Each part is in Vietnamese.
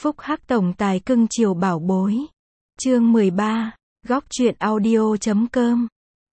Phúc Hắc tổng tài cưng chiều bảo bối. Chương 13, góc truyện audio.com.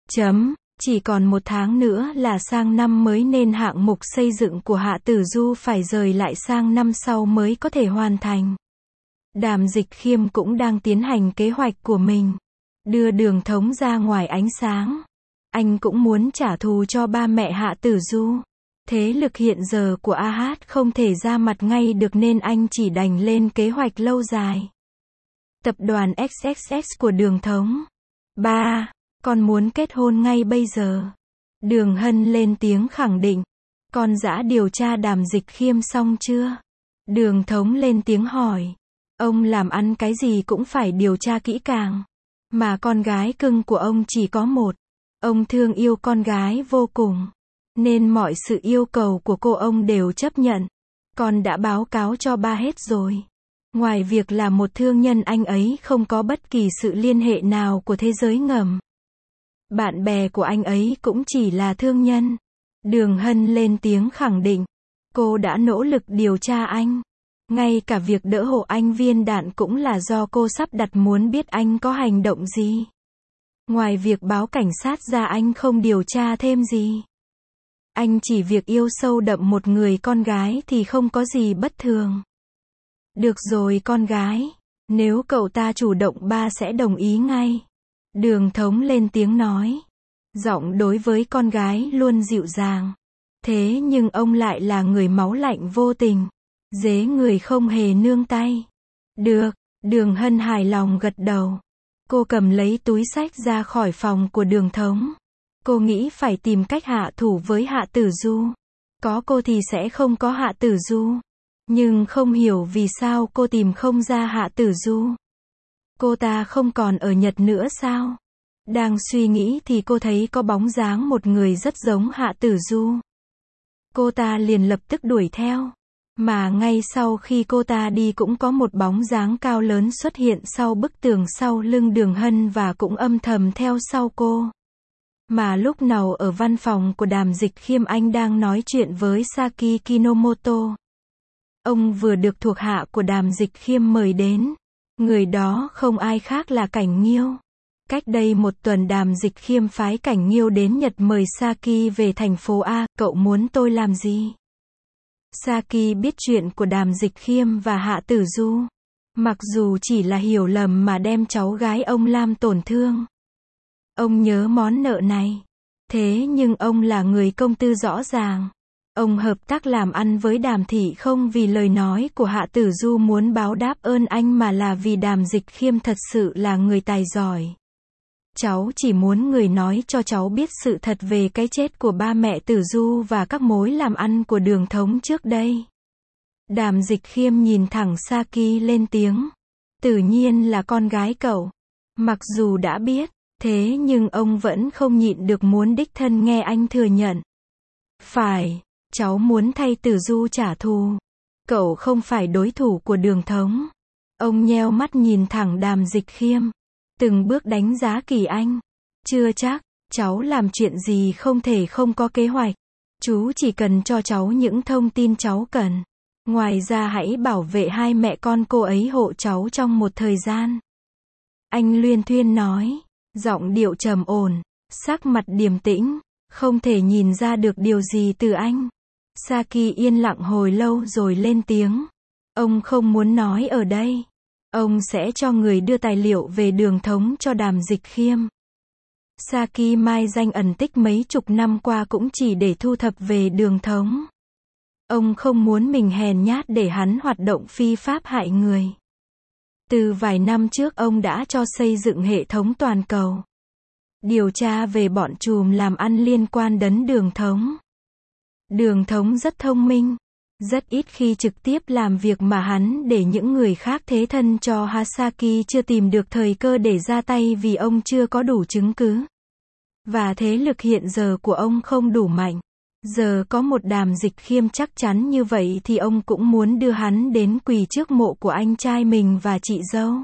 Chỉ còn 1 tháng nữa là sang năm mới nên hạng mục xây dựng của Hạ Tử Du phải rời lại sang năm sau mới có thể hoàn thành. Đàm Dịch Khiêm cũng đang tiến hành kế hoạch của mình. Đưa Đường Thống ra ngoài ánh sáng. Anh cũng muốn trả thù cho ba mẹ Hạ Tử Du. Thế lực hiện giờ của AH không thể ra mặt ngay được nên anh chỉ đành lên kế hoạch lâu dài. Tập đoàn XXX của Đường Thống. Ba, con muốn kết hôn ngay bây giờ. Đường Hân lên tiếng khẳng định. Con đã điều tra Đàm Dịch Khiêm xong chưa? Đường Thống lên tiếng hỏi. Ông làm ăn cái gì cũng phải điều tra kỹ càng. Mà con gái cưng của ông chỉ có một. Ông thương yêu con gái vô cùng. Nên mọi sự yêu cầu của cô ông đều chấp nhận. Con đã báo cáo cho ba hết rồi. Ngoài việc là một thương nhân, anh ấy không có bất kỳ sự liên hệ nào của thế giới ngầm. Bạn bè của anh ấy cũng chỉ là thương nhân. Đường Hân lên tiếng khẳng định. Cô đã nỗ lực điều tra anh. Ngay cả việc đỡ hộ anh viên đạn cũng là do cô sắp đặt, muốn biết anh có hành động gì. Ngoài việc báo cảnh sát ra anh không điều tra thêm gì. Anh chỉ việc yêu sâu đậm một người con gái thì không có gì bất thường. Được rồi con gái. Nếu cậu ta chủ động ba sẽ đồng ý ngay. Đường Thống lên tiếng nói. Giọng đối với con gái luôn dịu dàng. Thế nhưng ông lại là người máu lạnh vô tình. Dế người không hề nương tay. Được, Đường Hân hài lòng gật đầu. Cô cầm lấy túi xách ra khỏi phòng của Đường Thống. Cô nghĩ phải tìm cách hạ thủ với Hạ Tử Du. Có cô thì sẽ không có Hạ Tử Du. Nhưng không hiểu vì sao cô tìm không ra Hạ Tử Du. Cô ta không còn ở Nhật nữa sao? Đang suy nghĩ thì cô thấy có bóng dáng một người rất giống Hạ Tử Du. Cô ta liền lập tức đuổi theo. Mà ngay sau khi cô ta đi cũng có một bóng dáng cao lớn xuất hiện sau bức tường sau lưng Đường Hân và cũng âm thầm theo sau cô. Mà lúc nào ở văn phòng của Đàm Dịch Khiêm, anh đang nói chuyện với Saki Kinomoto. Ông vừa được thuộc hạ của Đàm Dịch Khiêm mời đến. Người đó không ai khác là Cảnh Nghiêu. Cách đây 1 tuần Đàm Dịch Khiêm phái Cảnh Nghiêu đến Nhật mời Saki về thành phố A. Cậu muốn tôi làm gì? Saki biết chuyện của Đàm Dịch Khiêm và Hạ Tử Du. Mặc dù chỉ là hiểu lầm mà đem cháu gái ông làm tổn thương. Ông nhớ món nợ này. Thế nhưng ông là người công tư rõ ràng. Ông hợp tác làm ăn với Đàm thị không vì lời nói của Hạ Tử Du muốn báo đáp ơn anh mà là vì Đàm Dịch Khiêm thật sự là người tài giỏi. Cháu chỉ muốn người nói cho cháu biết sự thật về cái chết của ba mẹ Tử Du và các mối làm ăn của Đường Thống trước đây. Đàm Dịch Khiêm nhìn thẳng Saki lên tiếng. Tự nhiên là con gái cậu. Mặc dù đã biết, thế nhưng ông vẫn không nhịn được muốn đích thân nghe anh thừa nhận. Phải, cháu muốn thay Tử Du trả thù. Cậu không phải đối thủ của Đường Thống. Ông nheo mắt nhìn thẳng Đàm Dịch Khiêm. Từng bước đánh giá Kỳ Anh. Chưa chắc, cháu làm chuyện gì không thể không có kế hoạch. Chú chỉ cần cho cháu những thông tin cháu cần. Ngoài ra hãy bảo vệ hai mẹ con cô ấy hộ cháu trong một thời gian. Anh luyên thuyên nói. Giọng điệu trầm ổn, sắc mặt điềm tĩnh, không thể nhìn ra được điều gì từ anh. Saki yên lặng hồi lâu rồi lên tiếng. Ông không muốn nói ở đây. Ông sẽ cho người đưa tài liệu về Đường Thống cho Đàm Dịch Khiêm. Saki mai danh ẩn tích mấy chục năm qua cũng chỉ để thu thập về Đường Thống. Ông không muốn mình hèn nhát để hắn hoạt động phi pháp hại người. Từ vài năm trước ông đã cho xây dựng hệ thống toàn cầu. Điều tra về bọn trùm làm ăn liên quan đến Đường Thống. Đường Thống rất thông minh. Rất ít khi trực tiếp làm việc mà hắn để những người khác thế thân cho Hasaki chưa tìm được thời cơ để ra tay vì ông chưa có đủ chứng cứ. Và thế lực hiện giờ của ông không đủ mạnh. Giờ có một Đàm Dịch Khiêm chắc chắn như vậy thì ông cũng muốn đưa hắn đến quỳ trước mộ của anh trai mình và chị dâu.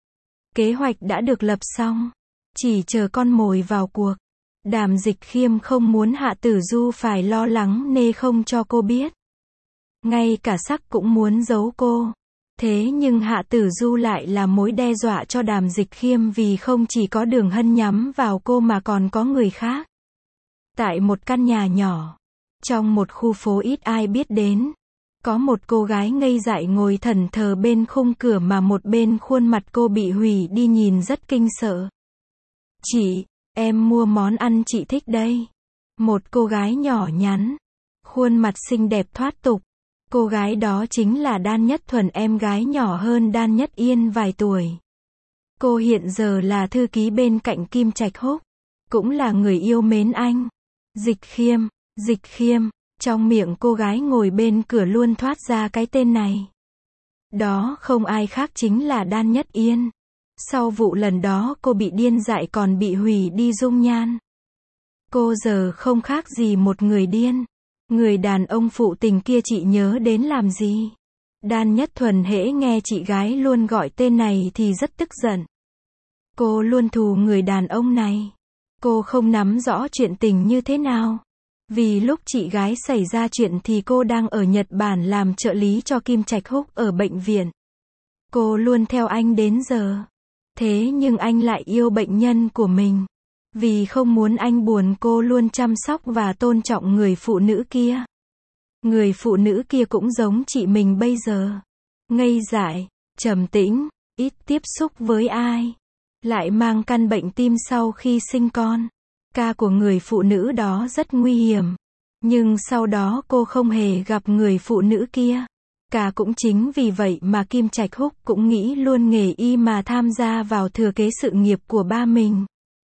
Kế hoạch đã được lập xong. Chỉ chờ con mồi vào cuộc. Đàm Dịch Khiêm không muốn Hạ Tử Du phải lo lắng nên không cho cô biết. Ngay cả sắc cũng muốn giấu cô. Thế nhưng Hạ Tử Du lại là mối đe dọa cho Đàm Dịch Khiêm vì không chỉ có Đường Hân nhắm vào cô mà còn có người khác. Tại một căn nhà nhỏ, trong một khu phố ít ai biết đến, có một cô gái ngây dại ngồi thẫn thờ bên khung cửa mà một bên khuôn mặt cô bị hủy đi nhìn rất kinh sợ. Chị, em mua món ăn chị thích đây. Một cô gái nhỏ nhắn, khuôn mặt xinh đẹp thoát tục. Cô gái đó chính là Đan Nhất Thuần, em gái nhỏ hơn Đan Nhất Yên vài tuổi. Cô hiện giờ là thư ký bên cạnh Kim Trạch Húc, cũng là người yêu mến anh. Dịch Khiêm, Dịch Khiêm, trong miệng cô gái ngồi bên cửa luôn thoát ra cái tên này. Đó không ai khác chính là Đan Nhất Yên. Sau vụ lần đó cô bị điên dại còn bị hủy đi dung nhan. Cô giờ không khác gì một người điên. Người đàn ông phụ tình kia chị nhớ đến làm gì? Đan Nhất Thuần hễ nghe chị gái luôn gọi tên này thì rất tức giận. Cô luôn thù người đàn ông này. Cô không nắm rõ chuyện tình như thế nào. Vì lúc chị gái xảy ra chuyện thì cô đang ở Nhật Bản làm trợ lý cho Kim Trạch Húc ở bệnh viện. Cô luôn theo anh đến giờ. Thế nhưng anh lại yêu bệnh nhân của mình. Vì không muốn anh buồn cô luôn chăm sóc và tôn trọng người phụ nữ kia. Người phụ nữ kia cũng giống chị mình bây giờ. Ngây dại, trầm tĩnh, ít tiếp xúc với ai. Lại mang căn bệnh tim sau khi sinh con. Ca của người phụ nữ đó rất nguy hiểm. Nhưng sau đó cô không hề gặp người phụ nữ kia. Cả cũng chính vì vậy mà Kim Trạch Húc cũng nghĩ luôn nghề y mà tham gia vào thừa kế sự nghiệp của ba mình.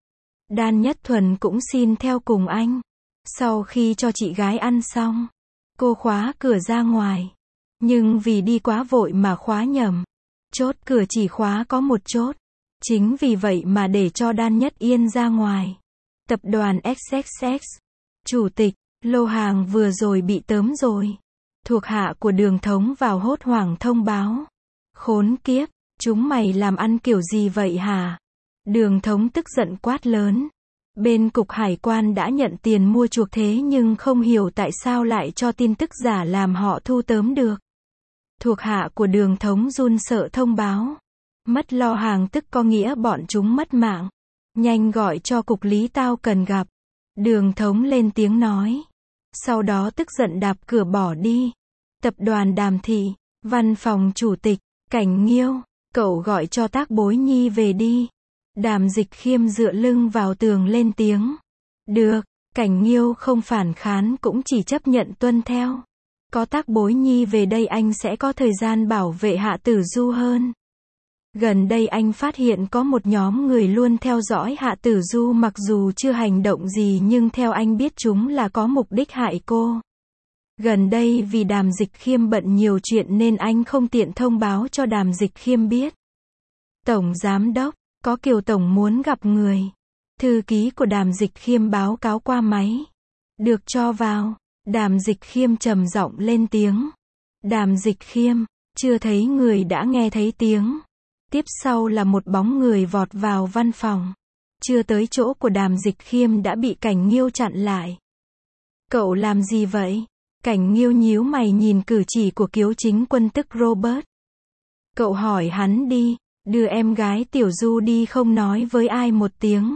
Đan Nhất Thuần cũng xin theo cùng anh. Sau khi cho chị gái ăn xong, cô khóa cửa ra ngoài. Nhưng vì đi quá vội mà khóa nhầm. Chốt cửa chỉ khóa có một chốt. Chính vì vậy mà để cho Đan Nhất Yên ra ngoài. Tập đoàn XXX, chủ tịch, lô hàng vừa rồi bị tớm rồi. Thuộc hạ của Đường Thống vào hốt hoảng thông báo. Khốn kiếp, chúng mày làm ăn kiểu gì vậy hả? Đường Thống tức giận quát lớn. Bên cục hải quan đã nhận tiền mua chuộc thế nhưng không hiểu tại sao lại cho tin tức giả làm họ thu tớm được. Thuộc hạ của Đường Thống run sợ thông báo. Mất lô hàng tức có nghĩa bọn chúng mất mạng. Nhanh gọi cho cục lý tao cần gặp. Đường Thống lên tiếng nói. Sau đó tức giận đạp cửa bỏ đi. Tập đoàn Đàm Thị, văn phòng chủ tịch, Cảnh Nghiêu, cậu gọi cho Tác Bối Nhi về đi. Đàm Dịch Khiêm dựa lưng vào tường lên tiếng. Được, Cảnh Nghiêu không phản kháng cũng chỉ chấp nhận tuân theo. Có Tác Bối Nhi về đây anh sẽ có thời gian bảo vệ Hạ Tử Du hơn. Gần đây anh phát hiện có một nhóm người luôn theo dõi Hạ Tử Du mặc dù chưa hành động gì nhưng theo anh biết chúng là có mục đích hại cô. Gần đây vì Đàm Dịch Khiêm bận nhiều chuyện nên anh không tiện thông báo cho Đàm Dịch Khiêm biết. Tổng Giám đốc, có Kiều Tổng muốn gặp người. Thư ký của Đàm Dịch Khiêm báo cáo qua máy. Được cho vào. Đàm Dịch Khiêm trầm giọng lên tiếng. Đàm Dịch Khiêm, chưa thấy người đã nghe thấy tiếng. Tiếp sau là một bóng người vọt vào văn phòng. Chưa tới chỗ của Đàm Dịch Khiêm đã bị Cảnh Nghiêu chặn lại. Cậu làm gì vậy? Cảnh Nghiêu nhíu mày nhìn cử chỉ của Kiếu Chính Quân tức Robert. Cậu hỏi hắn đi, đưa em gái Tiểu Du đi không nói với ai một tiếng.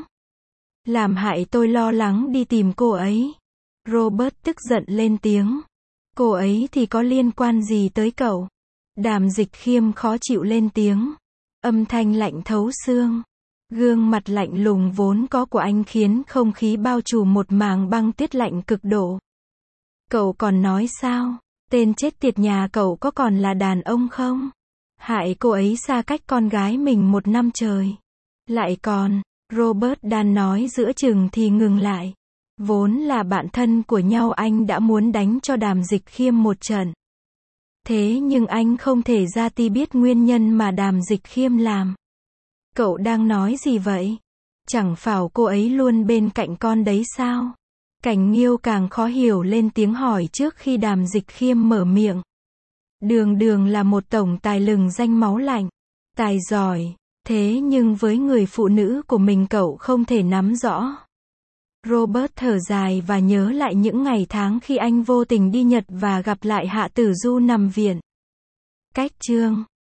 Làm hại tôi lo lắng đi tìm cô ấy. Robert tức giận lên tiếng. Cô ấy thì có liên quan gì tới cậu? Đàm Dịch Khiêm khó chịu lên tiếng. Âm thanh lạnh thấu xương. Gương mặt lạnh lùng vốn có của anh khiến không khí bao trùm một màng băng tuyết lạnh cực độ. Cậu còn nói sao? Tên chết tiệt nhà cậu có còn là đàn ông không? Hại cô ấy xa cách con gái mình 1 năm trời. Lại còn, Robert đang nói giữa chừng thì ngừng lại. Vốn là bạn thân của nhau anh đã muốn đánh cho Đàm Dịch Khiêm một trận. Thế nhưng anh không thể ra ti biết nguyên nhân mà Đàm Dịch Khiêm làm. Cậu đang nói gì vậy? Chẳng phải cô ấy luôn bên cạnh con đấy sao? Cảnh Nghiêu càng khó hiểu lên tiếng hỏi trước khi Đàm Dịch Khiêm mở miệng. Đường Đường là một tổng tài lừng danh máu lạnh. Tài giỏi. Thế nhưng với người phụ nữ của mình cậu không thể nắm rõ. Robert thở dài và nhớ lại những ngày tháng khi anh vô tình đi Nhật và gặp lại Hạ Tử Du nằm viện. Cách chương